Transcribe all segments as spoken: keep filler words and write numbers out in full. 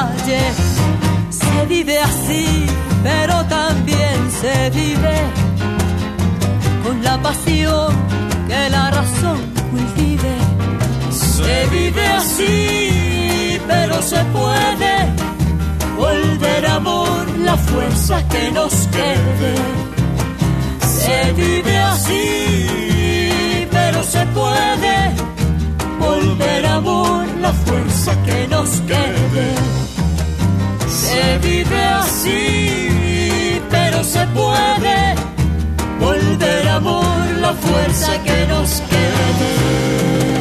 calle. Se vive así, pero también se vive con la pasión que la razón cultive. Se vive así, pero se puede volver amor, la fuerza que nos quede. Se vive así, pero se puede volver amor, la fuerza que nos quede. Se vive así, pero se puede volver amor, la fuerza que nos quede.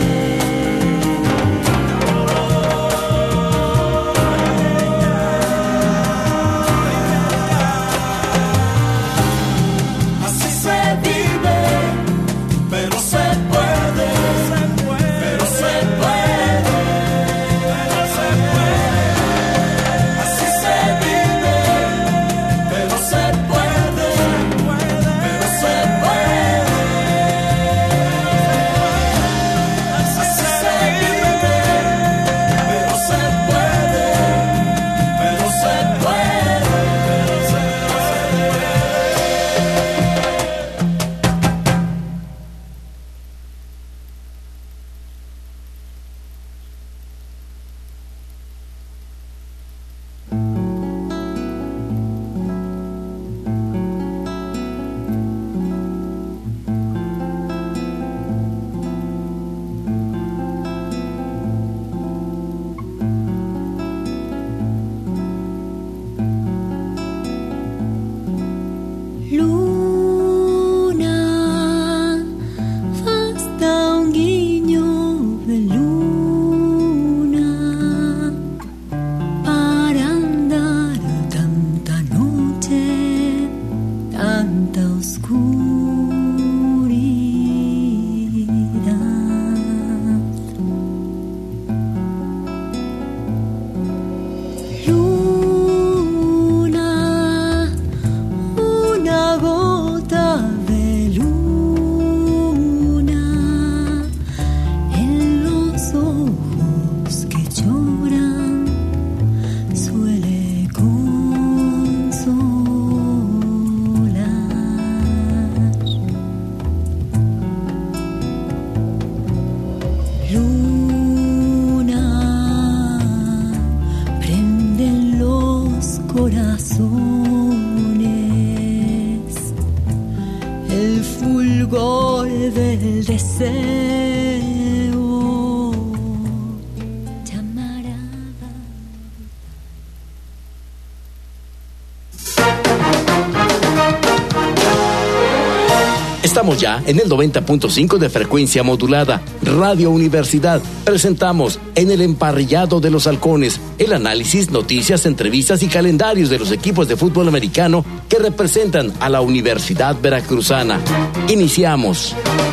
Estamos ya en el noventa punto cinco de frecuencia modulada. Radio Universidad. Presentamos En el Emparrillado de los Halcones el análisis, noticias, entrevistas y calendarios de los equipos de fútbol americano que representan a la Universidad Veracruzana. Iniciamos.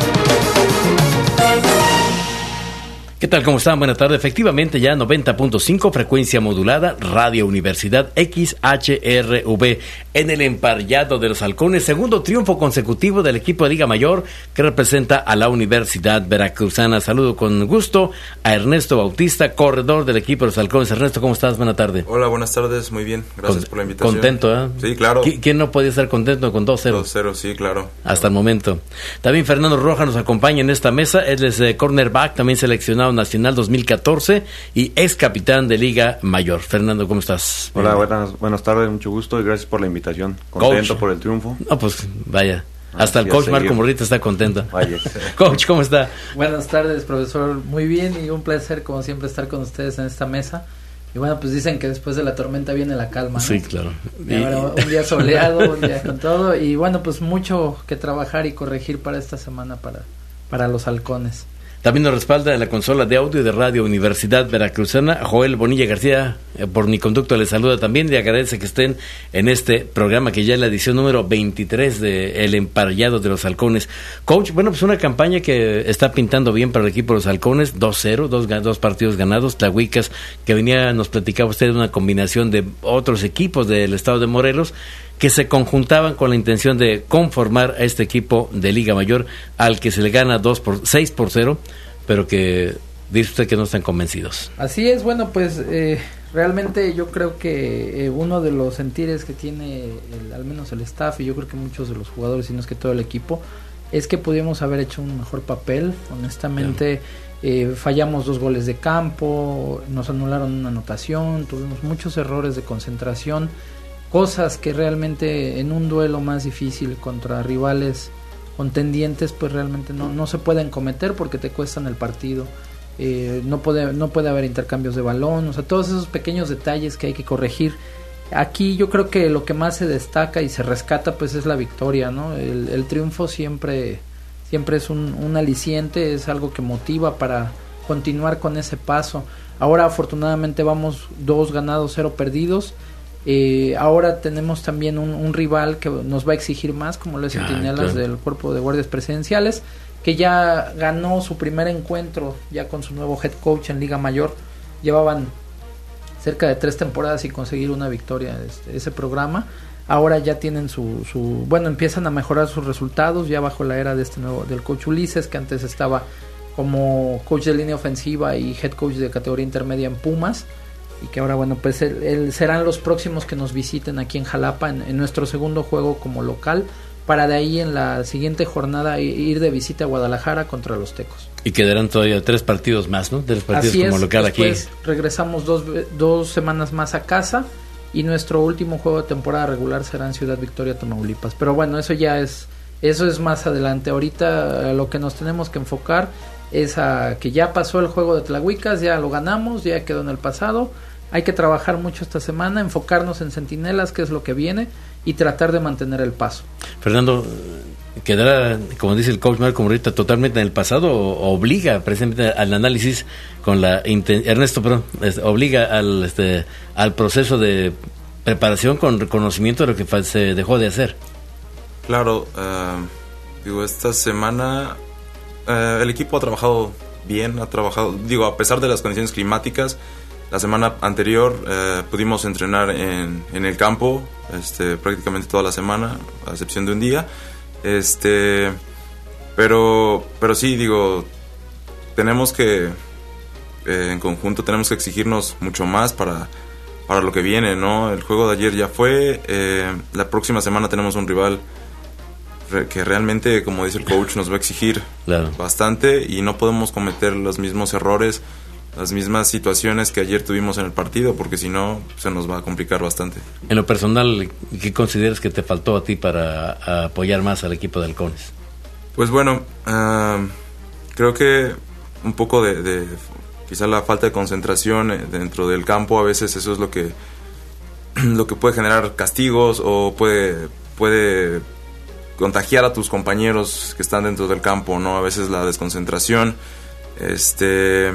¿Qué tal? ¿Cómo están? Buenas tardes. Efectivamente, ya noventa punto cinco, frecuencia modulada, Radio Universidad X H R V, en el Emparrillado de los Halcones, segundo triunfo consecutivo del equipo de Liga Mayor que representa a la Universidad Veracruzana. Saludo con gusto a Ernesto Bautista, corredor del equipo de los Halcones. Ernesto, ¿cómo estás? Buenas tardes. Hola, buenas tardes, muy bien, gracias con, por la invitación. Contento, ¿eh? Sí, claro. ¿Quién no podía estar contento con dos cero? dos cero, sí, claro. Hasta el momento. También Fernando Rojas nos acompaña en esta mesa. Él es eh, cornerback, también seleccionado nacional dos mil catorce y ex capitán de Liga Mayor. Fernando, ¿cómo estás? Hola, buenas, buenas tardes, mucho gusto y gracias por la invitación. Contento Coach. Por el triunfo. No, pues vaya. Hasta el coach Marco Morrita está contento. Vaya. Coach, ¿cómo está? Buenas tardes, profesor. Muy bien y un placer, como siempre, estar con ustedes en esta mesa. Y bueno, pues dicen que después de la tormenta viene la calma, ¿no? Sí, claro. Y ahora un día soleado, un día con todo. Y bueno, pues mucho que trabajar y corregir para esta semana para, para los Halcones. También nos respalda en la consola de audio de Radio Universidad Veracruzana, Joel Bonilla García, eh, por mi conducto les saluda también y agradece que estén en este programa que ya es la edición número veintitrés de El Emparrillado de los Halcones. Coach, bueno, pues una campaña que está pintando bien para el equipo de los Halcones, dos cero, dos, dos partidos ganados, Tlahuicas, que venía, nos platicaba usted, una combinación de otros equipos del estado de Morelos, que se conjuntaban con la intención de conformar a este equipo de Liga Mayor, al que se le gana dos por seis por cero, pero que dice usted que no están convencidos. Así es, bueno, pues eh, realmente yo creo que eh, uno de los sentires que tiene el, al menos el staff, y yo creo que muchos de los jugadores, si no es que todo el equipo, es que pudimos haber hecho un mejor papel. Honestamente, eh, fallamos dos goles de campo, nos anularon una anotación, tuvimos muchos errores de concentración, cosas que realmente en un duelo más difícil contra rivales contendientes pues realmente no, no se pueden cometer porque te cuestan el partido. Eh, no puede no puede haber intercambios de balón, o sea, todos esos pequeños detalles que hay que corregir. Aquí yo creo que lo que más se destaca y se rescata pues es la victoria, ¿no? El, el triunfo siempre siempre es un, un aliciente, es algo que motiva para continuar con ese paso. Ahora afortunadamente vamos dos ganados, cero perdidos. Eh, ahora tenemos también un, un rival que nos va a exigir más, como lo es Centinelas, claro, del Cuerpo de Guardias Presidenciales, que ya ganó su primer encuentro ya con su nuevo head coach en Liga Mayor. Llevaban cerca de tres temporadas y conseguir una victoria este, ese programa. Ahora ya tienen su, su bueno, empiezan a mejorar sus resultados ya bajo la era de este nuevo del coach Ulises, que antes estaba como coach de línea ofensiva y head coach de categoría intermedia en Pumas, y que ahora bueno pues él, él serán los próximos que nos visiten aquí en Jalapa en, en nuestro segundo juego como local, para de ahí en la siguiente jornada ir de visita a Guadalajara contra los Tecos. Y quedarán todavía tres partidos más, ¿no? Tres partidos como local aquí. Después regresamos dos, dos semanas más a casa y nuestro último juego de temporada regular será en Ciudad Victoria, Tamaulipas. Pero bueno, eso ya es eso es más adelante. Ahorita lo que nos tenemos que enfocar es a que ya pasó el juego de Tlahuicas, ya lo ganamos, ya quedó en el pasado. Hay que trabajar mucho esta semana, enfocarnos en Centinelas, que es lo que viene, y tratar de mantener el paso. Fernando, ¿quedará, como dice el coach Marco Morita, totalmente en el pasado o obliga precisamente al análisis con la inten- Ernesto, perdón, es, obliga al este al proceso de preparación con reconocimiento de lo que fa- se dejó de hacer? Claro, uh, digo, esta semana uh, el equipo ha trabajado bien, ha trabajado, digo, a pesar de las condiciones climáticas. La semana anterior eh, pudimos entrenar en, en el campo este, prácticamente toda la semana, a excepción de un día. Este, pero, pero sí, digo, tenemos que, eh, en conjunto, tenemos que exigirnos mucho más para, para lo que viene, ¿no? El juego de ayer ya fue, eh, la próxima semana tenemos un rival re, que realmente, como dice el coach, nos va a exigir claro. bastante y no podemos cometer los mismos errores, las mismas situaciones que ayer tuvimos en el partido, porque si no se nos va a complicar bastante. En lo personal, ¿qué consideras que te faltó a ti para apoyar más al equipo de Halcones? Pues bueno, uh, creo que un poco de, de quizá la falta de concentración dentro del campo, a veces eso es lo que lo que puede generar castigos o puede puede contagiar a tus compañeros que están dentro del campo, ¿no? A veces la desconcentración, este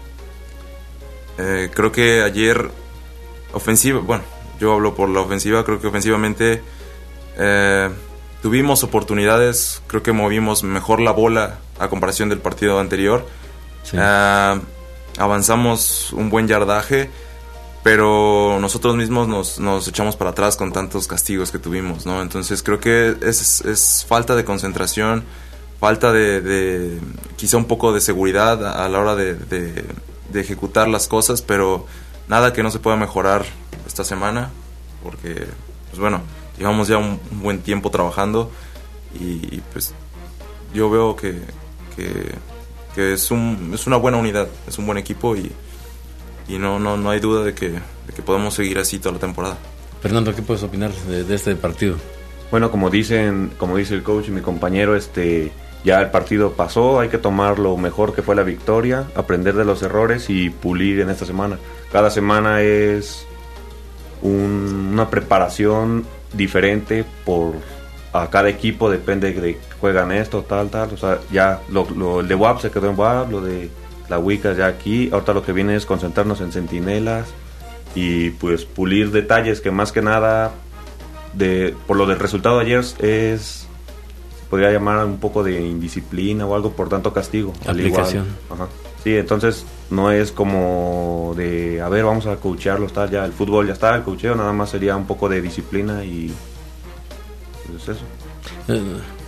Eh, creo que ayer ofensiva, bueno, yo hablo por la ofensiva, creo que ofensivamente eh, tuvimos oportunidades, creo que movimos mejor la bola a comparación del partido anterior. Sí. Eh, avanzamos un buen yardaje, pero nosotros mismos nos, nos echamos para atrás con tantos castigos que tuvimos, ¿no? Entonces creo que es, es falta de concentración, falta de, de quizá un poco de seguridad a la hora de, de de ejecutar las cosas, pero nada que no se pueda mejorar esta semana, porque pues bueno, llevamos ya un, un buen tiempo trabajando y, y pues yo veo que, que, que es un es una buena unidad, es un buen equipo y, y no, no, no hay duda de que, de que podemos seguir así toda la temporada. Fernando, ¿qué puedes opinar de, de este partido? Bueno, como dicen, como dice el coach y mi compañero, este ya el partido pasó, hay que tomar lo mejor que fue la victoria, aprender de los errores y pulir en esta semana. Cada semana es un, una preparación diferente por a cada equipo, depende de juegan esto, tal, tal. O sea, ya lo, lo, el de W A P se quedó en W A P, lo de la Wicca ya aquí. Ahorita lo que viene es concentrarnos en Centinelas y pues pulir detalles que más que nada, de por lo del resultado de ayer es... podría llamar un poco de indisciplina o algo por tanto castigo. Aplicación. Ajá. Sí, entonces no es como de, a ver, vamos a coachearlos, tal, ya el fútbol ya está, el coacheo nada más sería un poco de disciplina y pues eso. Eh,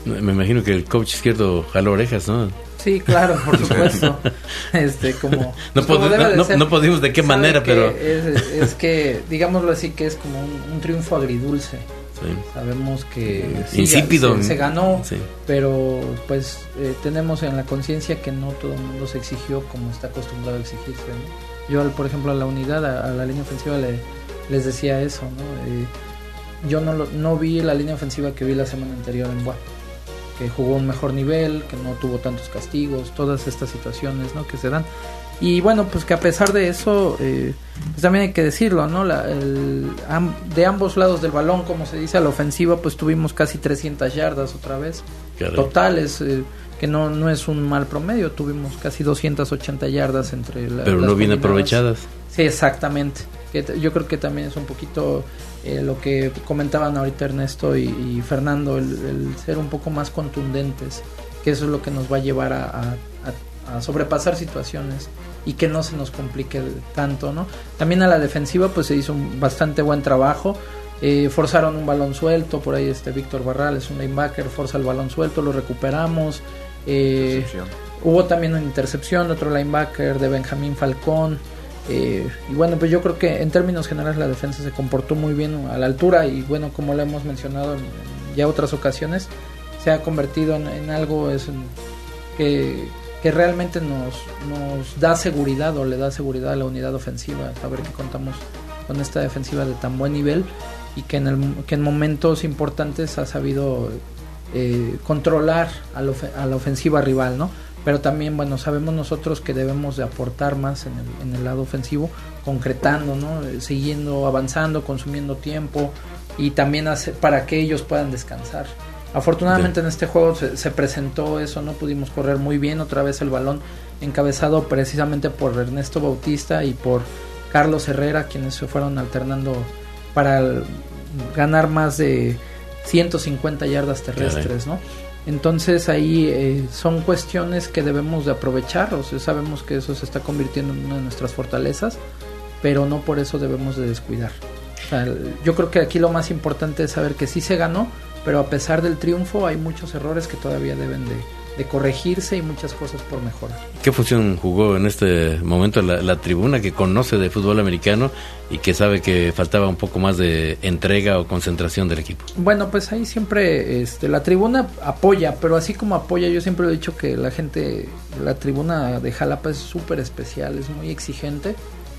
Me imagino que el coach izquierdo jaló orejas, ¿no? Sí, claro, por supuesto. este, como, no, pues, como no, no, no podemos de qué manera, pero... Es, es que, digámoslo así, que es como un, un triunfo agridulce. Sí. Sabemos que sí, insípido. Se, se ganó, sí. pero pues eh, tenemos en la conciencia que no todo el mundo se exigió como está acostumbrado a exigirse, ¿no? Yo, por ejemplo, a la unidad, a, a la línea ofensiva le, les decía eso, ¿no? Eh, yo no, lo, no vi la línea ofensiva que vi la semana anterior en Boa, que jugó un mejor nivel, que no tuvo tantos castigos, todas estas situaciones, ¿no?, que se dan. Y bueno, pues que a pesar de eso, eh, pues también hay que decirlo, ¿no? La, el, am, de ambos lados del balón, como se dice, a la ofensiva, pues tuvimos casi trescientas yardas otra vez, Caray. totales, eh, que no, no es un mal promedio, tuvimos casi doscientas ochenta yardas entre la, Pero las no bien aprovechadas. Sí, exactamente. Que t- yo creo que también es un poquito eh, lo que comentaban ahorita Ernesto y, y Fernando, el, el ser un poco más contundentes, que eso es lo que nos va a llevar a, a, a, a sobrepasar situaciones y que no se nos complique tanto, ¿no? También a la defensiva pues se hizo un bastante buen trabajo. Eh, forzaron un balón suelto, por ahí este Víctor Barral es un linebacker, forza el balón suelto, lo recuperamos. Eh, hubo también una intercepción, otro linebacker de Benjamín Falcón. Eh, y bueno, pues yo creo que en términos generales la defensa se comportó muy bien a la altura y bueno, como lo hemos mencionado en, en ya otras ocasiones, se ha convertido en, en algo es en, que, que realmente nos, nos da seguridad o le da seguridad a la unidad ofensiva, saber que contamos con esta defensiva de tan buen nivel y que en, el, que en momentos importantes ha sabido eh, controlar a la, a la ofensiva rival, ¿no? Pero también, bueno, sabemos nosotros que debemos de aportar más en el, en el lado ofensivo, concretando, ¿no? Siguiendo avanzando, consumiendo tiempo y también hace, para que ellos puedan descansar. Afortunadamente en este juego se, se presentó eso, no pudimos correr muy bien, otra vez el balón encabezado precisamente por Ernesto Bautista y por Carlos Herrera, quienes se fueron alternando para el, ganar más de ciento cincuenta yardas terrestres, ¿no? Entonces ahí eh, son cuestiones que debemos de aprovechar, o sea, sabemos que eso se está convirtiendo en una de nuestras fortalezas, pero no por eso debemos de descuidar. O sea, yo creo que aquí lo más importante es saber que sí se ganó, pero a pesar del triunfo hay muchos errores que todavía deben de, de corregirse y muchas cosas por mejorar. ¿Qué función jugó en este momento la, la tribuna que conoce de fútbol americano y que sabe que faltaba un poco más de entrega o concentración del equipo? Bueno, pues ahí siempre este, la tribuna apoya, pero así como apoya, yo siempre he dicho que la gente, la tribuna de Jalapa es súper especial, es muy exigente.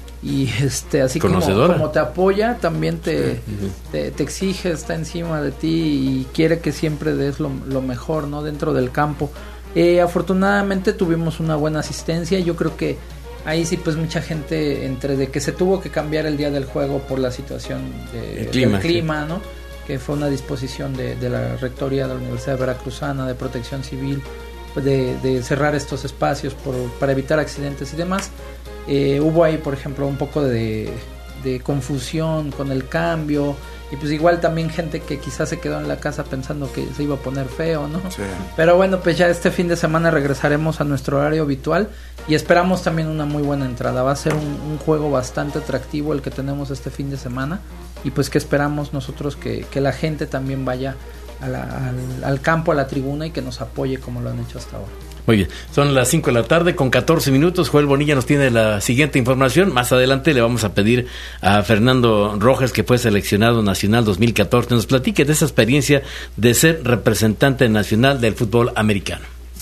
Y este así como, como te apoya, también te, sí, sí. te, te exige, está encima de ti y quiere que siempre des lo, lo mejor, ¿no? Dentro del campo. Eh, afortunadamente tuvimos una buena asistencia. Yo creo que ahí sí pues mucha gente, entre de que se tuvo que cambiar el día del juego por la situación de, el clima, del clima, sí. ¿no? Que fue una disposición de, de la Rectoría de la Universidad Veracruzana de Protección Civil, de, de cerrar estos espacios por, para evitar accidentes y demás. Eh, hubo ahí, por ejemplo, un poco de, de confusión con el cambio y pues igual también gente que quizás se quedó en la casa pensando que se iba a poner feo, ¿no? Sí. Pero bueno, pues ya este fin de semana regresaremos a nuestro horario habitual y esperamos también una muy buena entrada. Va a ser un, un juego bastante atractivo el que tenemos este fin de semana y pues que esperamos nosotros que, que la gente también vaya a la, al, al campo, a la tribuna y que nos apoye como lo han hecho hasta ahora. Muy bien, son las cinco de la tarde con catorce minutos. Joel Bonilla nos tiene la siguiente información. Más adelante le vamos a pedir a Fernando Rojas, que fue seleccionado nacional dos mil catorce, nos platique de esa experiencia de ser representante nacional del fútbol americano.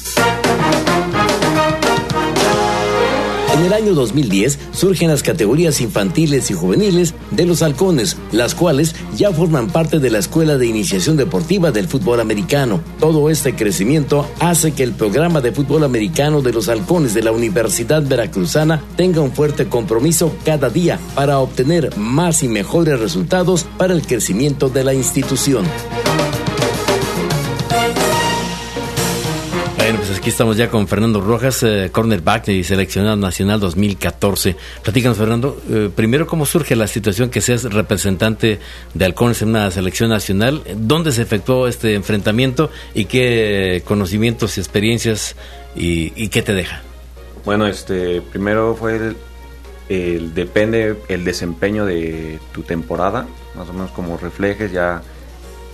En el año dos mil diez surgen las categorías infantiles y juveniles de los Halcones, las cuales ya forman parte de la Escuela de Iniciación Deportiva del Fútbol Americano. Todo este crecimiento hace que el programa de fútbol americano de los Halcones de la Universidad Veracruzana tenga un fuerte compromiso cada día para obtener más y mejores resultados para el crecimiento de la institución. Bueno, pues aquí estamos ya con Fernando Rojas, eh, cornerback y seleccionado nacional dos mil catorce. Platícanos, Fernando, eh, primero, ¿cómo surge la situación que seas representante de Halcones en una selección nacional? ¿Dónde se efectuó este enfrentamiento y qué conocimientos y experiencias y, y qué te deja? Bueno, este, primero fue el, el depende el desempeño de tu temporada, más o menos como reflejes ya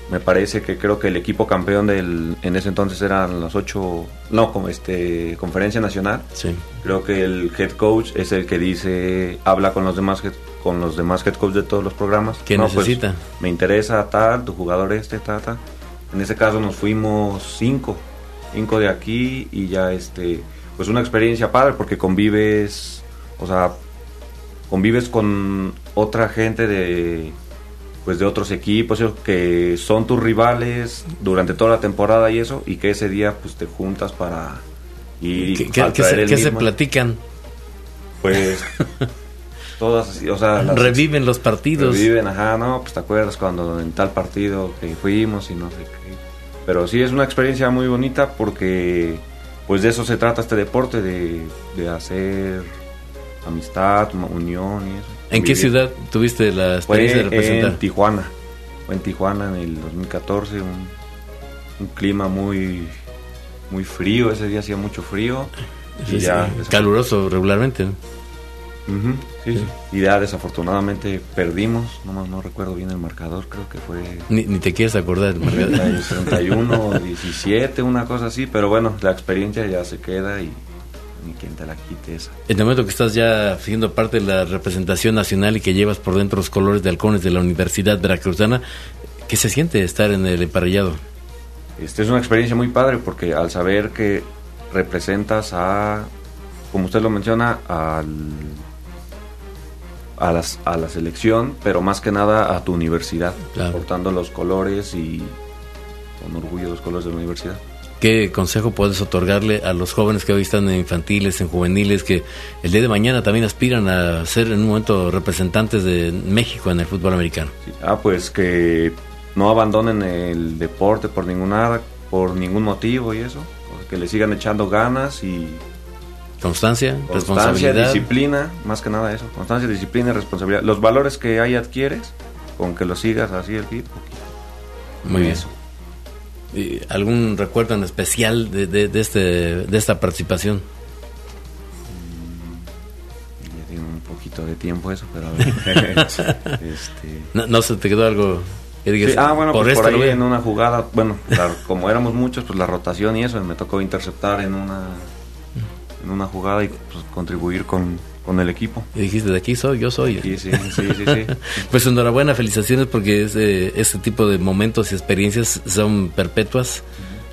Me parece que creo que el equipo campeón del en ese entonces eran los ocho, no, como este Conferencia Nacional. Sí. Creo que el head coach es el que dice, habla con los demás head, con los demás head coach de todos los programas. ¿Qué no, necesita? Pues, me interesa tal, tu jugador este, tal, tal. En ese caso nos fuimos cinco, cinco de aquí y ya este, pues una experiencia padre porque convives, o sea, convives con otra gente de pues de otros equipos que son tus rivales durante toda la temporada y eso, y que ese día pues te juntas para ir ¿Qué, qué, ¿qué, se, ¿qué se platican? Pues todas así, o sea, las, reviven los partidos. Reviven, ajá, no, pues te acuerdas cuando en tal partido que fuimos y no sé qué. Pero sí es una experiencia muy bonita porque pues de eso se trata este deporte, de, de hacer amistad, unión y eso. ¿En qué ciudad tuviste la experiencia Fue de representar? En Tijuana. Fue en Tijuana en el dos mil catorce, un, un clima muy muy frío, ese día hacía mucho frío. Sí, y ya, sí, caluroso regularmente, ¿no? Uh-huh, sí, sí. Sí. Y ya desafortunadamente perdimos, no, no recuerdo bien el marcador, creo que fue... Ni, ni te quieres acordar del marcador. treinta y uno, diecisiete, una cosa así, pero bueno, la experiencia ya se queda y ni quien te la quite esa. En el momento que estás ya siendo parte de la representación nacional y que llevas por dentro los colores de halcones de la Universidad Veracruzana, ¿qué se siente estar en el emparrillado? Este es una experiencia muy padre porque al saber que representas a, como usted lo menciona, al, a, las, a la selección, pero más que nada a tu universidad, claro, portando los colores y con orgullo los colores de la universidad. ¿Qué consejo puedes otorgarle a los jóvenes que hoy están en infantiles, en juveniles, que el día de mañana también aspiran a ser en un momento representantes de México en el fútbol americano? Sí, ah, pues que no abandonen el deporte por ninguna, por ningún motivo y eso, que le sigan echando ganas y constancia, constancia, responsabilidad, disciplina, más que nada eso, constancia, disciplina y responsabilidad. Los valores que ahí adquieres, con que los sigas así el hit. Muy bien. Eso. ¿Algún recuerdo en especial de, de, de, este, de esta participación? Mm, ya tiene un poquito de tiempo eso, pero a ver. este... no, ¿No se te quedó algo que digas? Sí, ah, bueno, por, pues por ahí lo en una jugada, bueno, la, como éramos muchos, pues la rotación y eso, me tocó interceptar en una en una jugada y pues, contribuir con, con el equipo. Y dijiste, de aquí soy, yo soy. Sí, sí, sí, sí, sí. Pues enhorabuena, felicitaciones porque este, este tipo de momentos y experiencias son perpetuas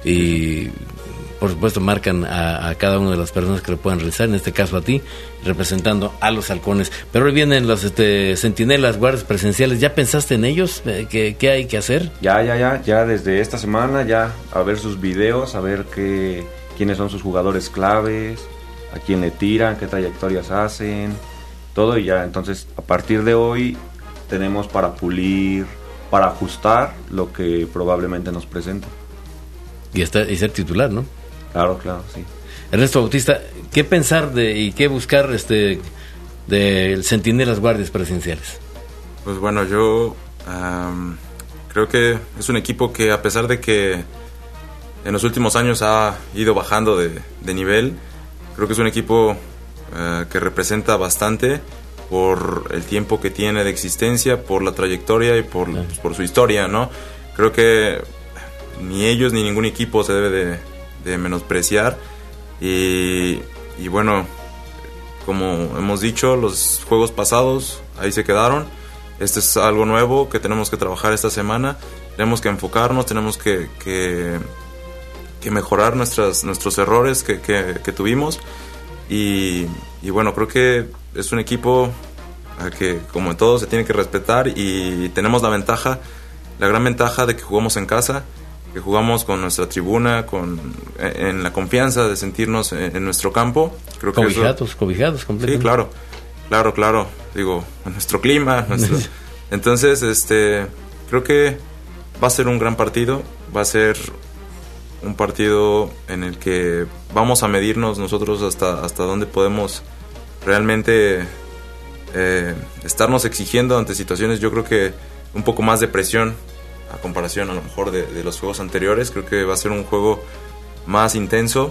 y por supuesto marcan a, a cada una de las personas que lo puedan realizar, en este caso a ti, representando a los halcones. Pero hoy vienen los este, centinelas, guardias presenciales. ¿Ya pensaste en ellos? ¿Qué, qué hay que hacer? Ya, ya, ya, ya desde esta semana, ya a ver sus videos, a ver qué, quiénes son sus jugadores claves, a quién le tiran, qué trayectorias hacen, todo, y ya entonces a partir de hoy tenemos para pulir, para ajustar lo que probablemente nos presenta. Y, estar, y ser titular, ¿no? Claro, claro, sí. Ernesto Bautista, ¿qué pensar de y qué buscar este del Centinelas Guardias Presenciales? Pues bueno, yo um, creo que es un equipo que, a pesar de que en los últimos años ha ido bajando de, de nivel, creo que es un equipo uh, que representa bastante por el tiempo que tiene de existencia, por la trayectoria y por, sí. pues, por su historia, ¿no? Creo que ni ellos ni ningún equipo se debe de, de menospreciar. Y, y bueno, como hemos dicho, los juegos pasados ahí se quedaron. Este es algo nuevo que tenemos que trabajar esta semana. Tenemos que enfocarnos, tenemos que... que que mejorar nuestras, nuestros errores que, que, que tuvimos y, y bueno, creo que es un equipo a que, como en todo, se tiene que respetar y tenemos la ventaja, la gran ventaja de que jugamos en casa, que jugamos con nuestra tribuna, con en la confianza de sentirnos en, en nuestro campo. Creo que cobijados, eso, cobijados completamente. Sí, claro, claro, claro, digo, en nuestro clima, nuestro, entonces, este, creo que va a ser un gran partido, va a ser un partido en el que vamos a medirnos nosotros hasta, hasta dónde podemos realmente eh, estarnos exigiendo ante situaciones, yo creo que un poco más de presión a comparación a lo mejor de, de los juegos anteriores. Creo que va a ser un juego más intenso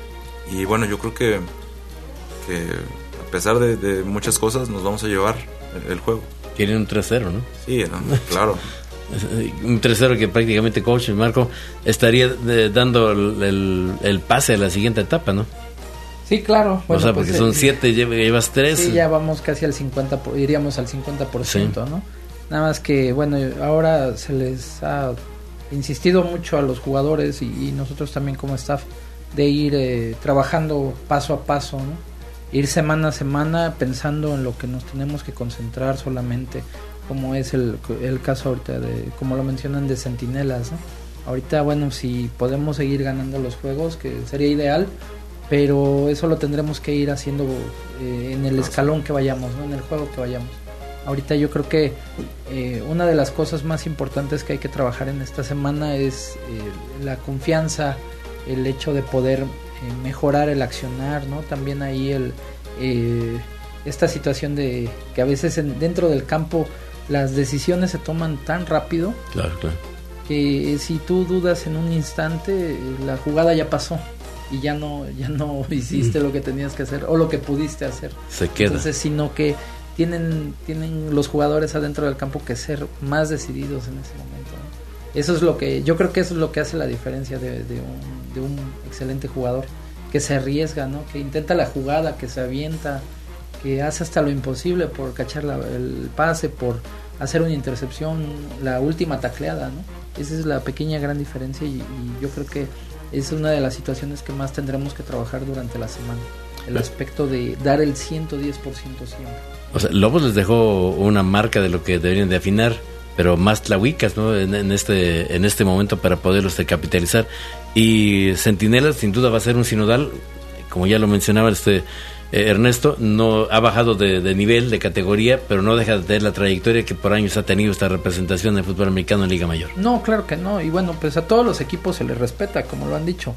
y bueno, yo creo que, que a pesar de, de muchas cosas nos vamos a llevar el, el juego. Quieren un tres cero, ¿no? Sí, no, claro. Un tres cero que prácticamente coach Marco estaría de, dando el, el, el pase a la siguiente etapa, ¿no? Sí, claro. Bueno, o sea, porque pues, son siete, llevas tres. Sí, ya vamos casi al cincuenta, iríamos al cincuenta por ciento, sí. ¿no? Nada más que, bueno, ahora se les ha insistido mucho a los jugadores y, y nosotros también como staff de ir eh, trabajando paso a paso, ¿no? Ir semana a semana pensando en lo que nos tenemos que concentrar solamente, como es el, el caso ahorita de, como lo mencionan, de Centinelas, ¿no? Ahorita, bueno, si podemos seguir ganando los juegos, que sería ideal, pero eso lo tendremos que ir haciendo eh, en el escalón que vayamos, ¿no? En el juego que vayamos. Ahorita yo creo que eh, una de las cosas más importantes que hay que trabajar en esta semana es eh, la confianza, el hecho de poder eh, mejorar el accionar, ¿no? También ahí el eh, esta situación de que a veces en, dentro del campo las decisiones se toman tan rápido, claro, claro, que si tú dudas en un instante, la jugada ya pasó y ya no ya no hiciste mm. lo que tenías que hacer o lo que pudiste hacer. Se queda. Entonces, sino que tienen tienen los jugadores adentro del campo que ser más decididos en ese momento, ¿no? Eso es lo que yo creo que eso es lo que hace la diferencia de, de un de un excelente jugador, que se arriesga, ¿no? Que intenta la jugada, que se avienta, que hace hasta lo imposible por cachar la, el pase, por hacer una intercepción, la última tacleada, ¿no? Esa es la pequeña gran diferencia y, y yo creo que es una de las situaciones que más tendremos que trabajar durante la semana, el aspecto de dar el ciento diez por ciento siempre. O sea, Lobos les dejó una marca de lo que deberían de afinar, pero más tlahuicas, ¿no? En, en este en este momento para poderlos de capitalizar. Y Centinelas sin duda va a ser un sinodal, como ya lo mencionaba este eh, Ernesto, no ha bajado de, de nivel, de categoría, pero no deja de tener la trayectoria que por años ha tenido esta representación del fútbol americano en Liga Mayor. No, claro que no, y bueno, pues a todos los equipos se les respeta, como lo han dicho,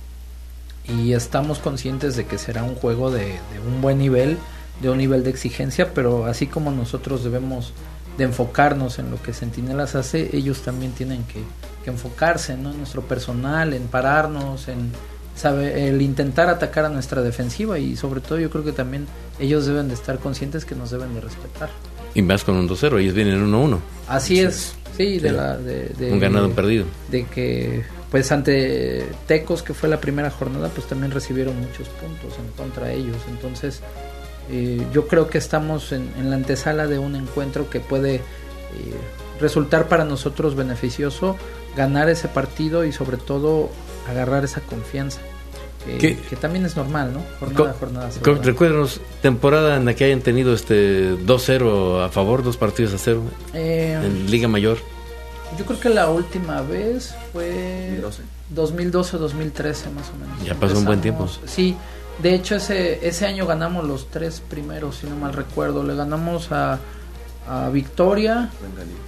y estamos conscientes de que será un juego de, de un buen nivel, de un nivel de exigencia, pero así como nosotros debemos de enfocarnos en lo que Centinelas hace, ellos también tienen que, que enfocarse, ¿no? En nuestro personal, en pararnos, en sabe, el intentar atacar a nuestra defensiva, y sobre todo yo creo que también ellos deben de estar conscientes que nos deben de respetar. Y más con un dos cero, ellos vienen uno uno. Así es, sí, de sí. la de, de un ganado, un perdido. De que pues ante Tecos, que fue la primera jornada, pues también recibieron muchos puntos en contra de ellos, entonces eh, yo creo que estamos en, en la antesala de un encuentro que puede eh, resultar para nosotros beneficioso, ganar ese partido y sobre todo agarrar esa confianza, que, que también es normal, ¿no? Jornada a jornada. Recuérdanos, temporada en la que hayan tenido este dos cero a favor, dos partidos a cero eh, en Liga Mayor. Yo creo que la última vez fue dos mil doce, dos mil trece más o menos. Ya pasó Empezamos, un buen tiempo. Sí, de hecho ese ese año ganamos los tres primeros, si no mal recuerdo. Le ganamos a, a Victoria, Bengalís.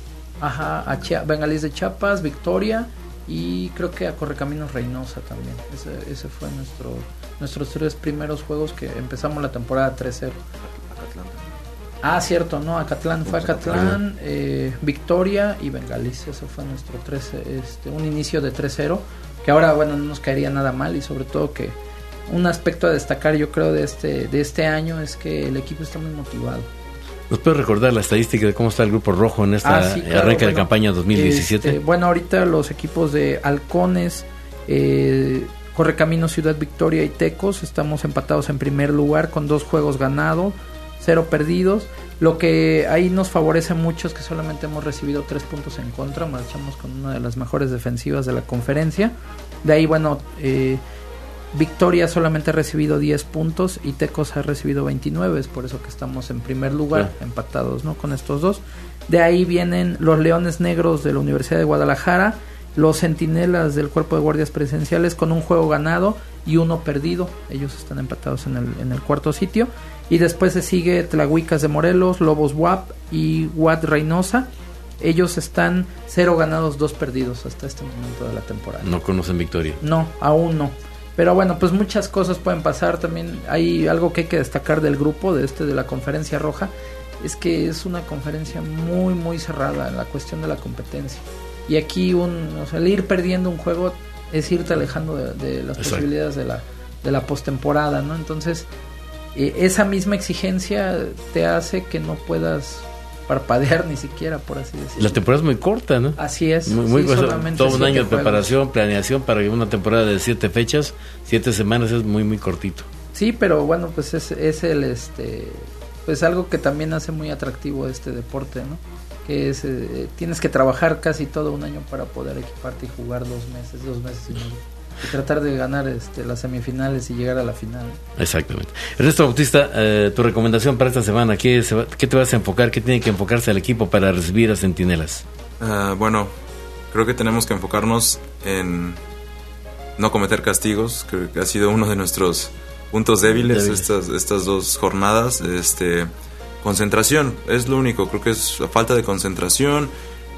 Ajá, a Chia, Bengalís de Chiapas, Victoria, y creo que a Correcaminos Reynosa también. Ese, ese fue nuestro nuestros tres primeros juegos que empezamos la temporada tres cero. Acatlán también. Ah, cierto, no, Acatlán, fue Acatlán, eh, Victoria y Bengalís. Ese fue nuestro tres, este, un inicio de tres cero, que ahora, bueno, no nos caería nada mal, y sobre todo que un aspecto a destacar, yo creo, de este de este año es que el equipo está muy motivado. ¿Nos puede recordar la estadística de cómo está el Grupo Rojo en esta ah, sí, claro, arranque bueno, de campaña dos mil diecisiete? Este, bueno, ahorita los equipos de Halcones, eh, Correcaminos, Ciudad Victoria y Tecos estamos empatados en primer lugar con dos juegos ganados, cero perdidos. Lo que ahí nos favorece mucho es que solamente hemos recibido tres puntos en contra, marchamos con una de las mejores defensivas de la conferencia. De ahí, bueno, eh, Victoria solamente ha recibido diez puntos y Tecos ha recibido veintinueve, es por eso que estamos en primer lugar, sí, empatados, ¿no?, con estos dos. De ahí vienen los Leones Negros de la Universidad de Guadalajara, los Centinelas del Cuerpo de Guardias Presenciales con un juego ganado y uno perdido, ellos están empatados en el, en el cuarto sitio, y después se sigue Tlahuicas de Morelos, Lobos W A P y W A T Reynosa. Ellos están cero ganados, dos perdidos hasta este momento de la temporada. No conocen victoria. No, aún no. Pero bueno, pues muchas cosas pueden pasar. También hay algo que hay que destacar del grupo, de este de la Conferencia Roja, es que es una conferencia muy muy cerrada en la cuestión de la competencia. Y aquí un, o sea, el ir perdiendo un juego es irte alejando de, de las Exacto. posibilidades de la de la postemporada, ¿no? Entonces, eh, esa misma exigencia te hace que no puedas parpadear ni siquiera, por así decirlo. La temporada es muy corta, ¿no? Así es. Muy, muy sí, pues, solamente todo un año de juegos. preparación, planeación para una temporada de siete fechas, siete semanas es muy muy cortito. Sí, pero bueno, pues es, es el este pues algo que también hace muy atractivo este deporte, ¿no? Que es eh, tienes que trabajar casi todo un año para poder equiparte y jugar dos meses, dos meses y medio. Y tratar de ganar este, las semifinales y llegar a la final. Exactamente. Ernesto Bautista, eh, tu recomendación para esta semana, ¿qué, se va, ¿qué te vas a enfocar? ¿Qué tiene que enfocarse el equipo para recibir a Centinelas? Uh, bueno, creo que tenemos que enfocarnos en no cometer castigos, creo que ha sido uno de nuestros puntos débiles, débiles. Estas, estas dos jornadas. Este, concentración, es lo único, creo que es falta de concentración.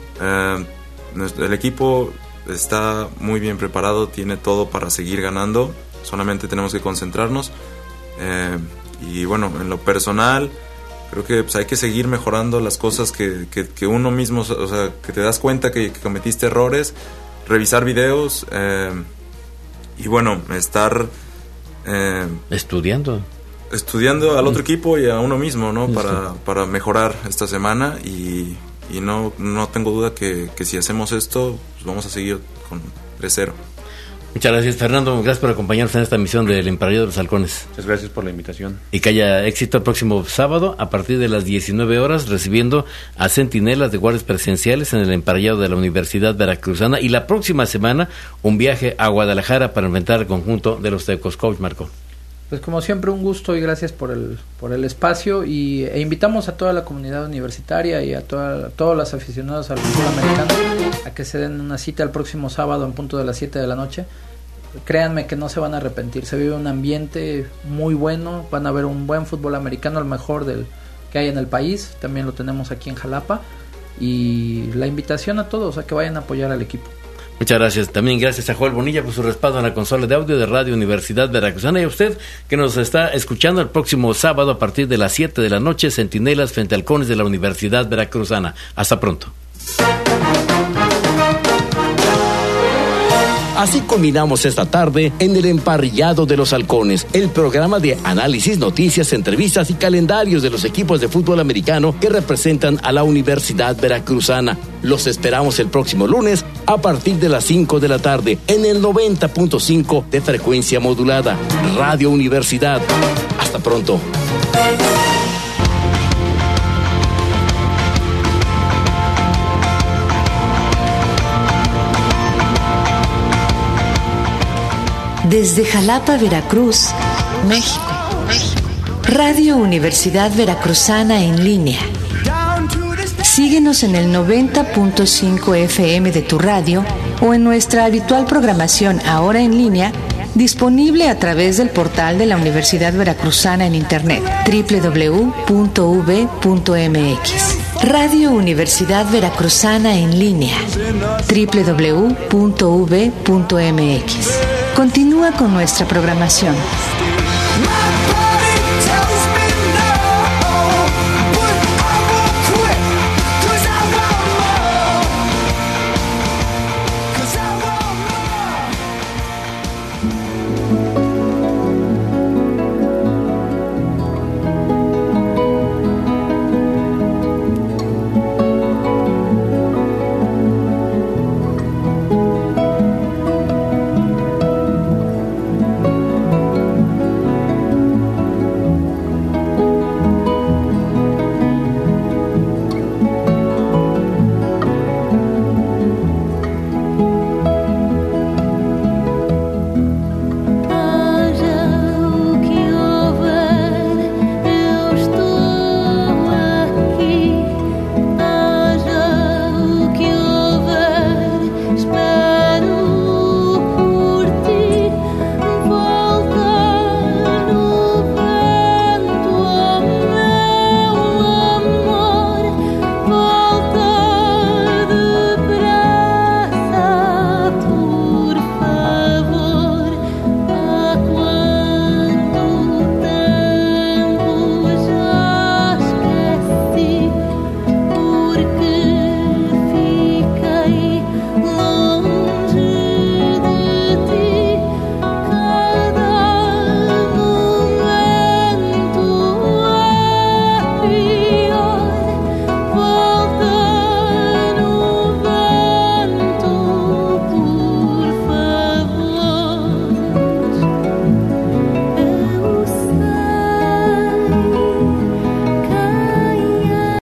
Uh, el equipo está muy bien preparado, tiene todo para seguir ganando, solamente tenemos que concentrarnos. Eh, y bueno, en lo personal, creo que pues, hay que seguir mejorando las cosas que, que, que uno mismo, o sea, que te das cuenta que, que cometiste errores, revisar videos eh, y bueno, estar eh, estudiando. Estudiando al otro equipo y a uno mismo, ¿no? Para, para mejorar esta semana y... Y no, no tengo duda que, que si hacemos esto, pues vamos a seguir con tres cero. Muchas gracias, Fernando. Gracias por acompañarnos en esta emisión del Emparrillado de los Halcones. Muchas gracias por la invitación. Y que haya éxito el próximo sábado a partir de las diecinueve horas, recibiendo a Centinelas de guardias presenciales en el Emparrillado de la Universidad Veracruzana. Y la próxima semana, un viaje a Guadalajara para enfrentar al conjunto de los Tecos. Coach Marco. Pues como siempre un gusto y gracias por el por el espacio y e invitamos a toda la comunidad universitaria y a toda, todos los aficionados al fútbol americano a que se den una cita el próximo sábado en punto de las siete de la noche. Créanme que no se van a arrepentir, se vive un ambiente muy bueno, van a ver un buen fútbol americano, el mejor del que hay en el país, también lo tenemos aquí en Jalapa y la invitación a todos a que vayan a apoyar al equipo. Muchas gracias. También gracias a Joel Bonilla por su respaldo en la consola de audio de Radio Universidad Veracruzana y a usted que nos está escuchando el próximo sábado a partir de las siete de la noche, Centinelas frente a Halcones de la Universidad Veracruzana. Hasta pronto. Así culminamos esta tarde en el Emparrillado de los Halcones, el programa de análisis, noticias, entrevistas y calendarios de los equipos de fútbol americano que representan a la Universidad Veracruzana. Los esperamos el próximo lunes a partir de las cinco de la tarde en el noventa punto cinco de frecuencia modulada. Radio Universidad. Hasta pronto. Desde Jalapa, Veracruz, México. Radio Universidad Veracruzana en línea. Síguenos en el noventa punto cinco F M de tu radio o en nuestra habitual programación ahora en línea, disponible a través del portal de la Universidad Veracruzana en internet doble u doble u doble u punto u v punto m x. Radio Universidad Veracruzana en línea doble u doble u doble u punto u v punto m x. Continúa con nuestra programación.